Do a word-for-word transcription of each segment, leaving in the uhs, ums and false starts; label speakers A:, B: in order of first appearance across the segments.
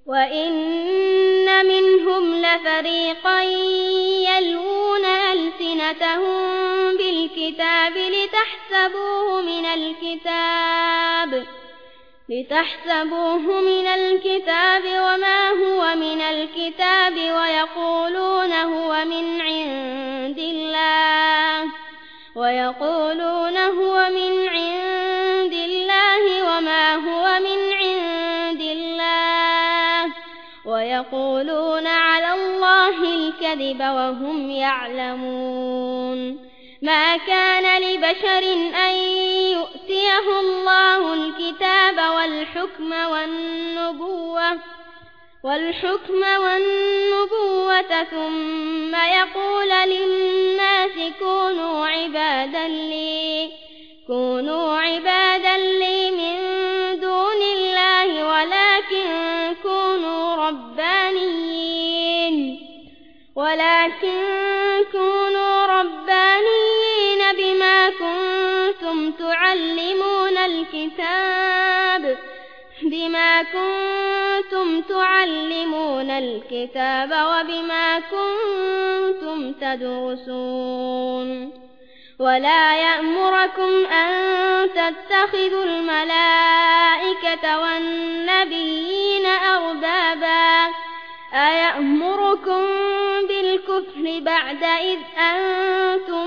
A: وإن منهم لفريقا يلوون ألسنتهم بالكتاب لتحسبوه من الكتاب لتحسبوه من الكتاب وما هو من الكتاب ويقولون هو من عند الله ويقولون هو من عند الله وما هو من عند الله ويقولون على الله الكذب وهم يعلمون. ما كان لبشر أن يؤتيه الله الكتاب والحكم والنبوة والحكم والنبوة ثم يقول للناس كونوا عبادا لي كونوا عبادا لي من دون الله ولكن كونوا ربانيين ولكن كونوا ربانيين بما كنتم تعلمون الكتاب بما كنتم تعلمون الكتاب وبما كنتم تدرسون. ولا يأمركم أن تتخذوا الملائكة والنبيين أربابا أيأمركم بالكفر بعد إذ أنتم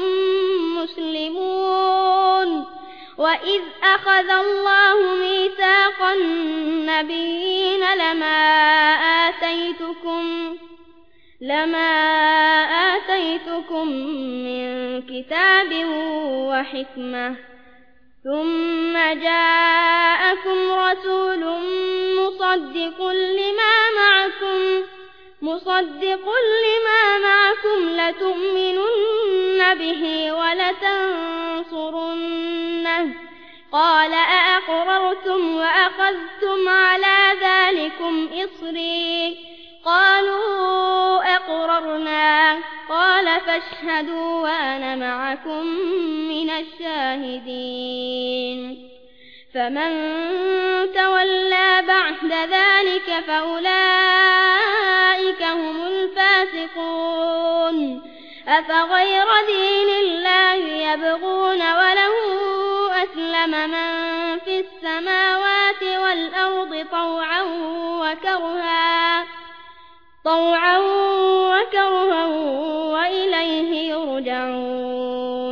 A: مسلمون. وإذ أخذ الله ميثاق النبيين لما آتيتكم لما آتيتكم من كتاب وحكمة ثم جاءكم رسول مصدق لما معكم مصدق لما معكم لتؤمنن به ولتنصرنه قال أأقررتم وأخذتم على ذلكم إصري قالوا أقررنا قال فاشهدوا وأنا معكم من الشاهدين. فمن تولى بعد ذلك فأولئك هم الفاسقون. أفغير دين الله يبغون وله أسلم من في السماوات والأرض طوعا وكرها طوعا وكرها وإليه يرجعون.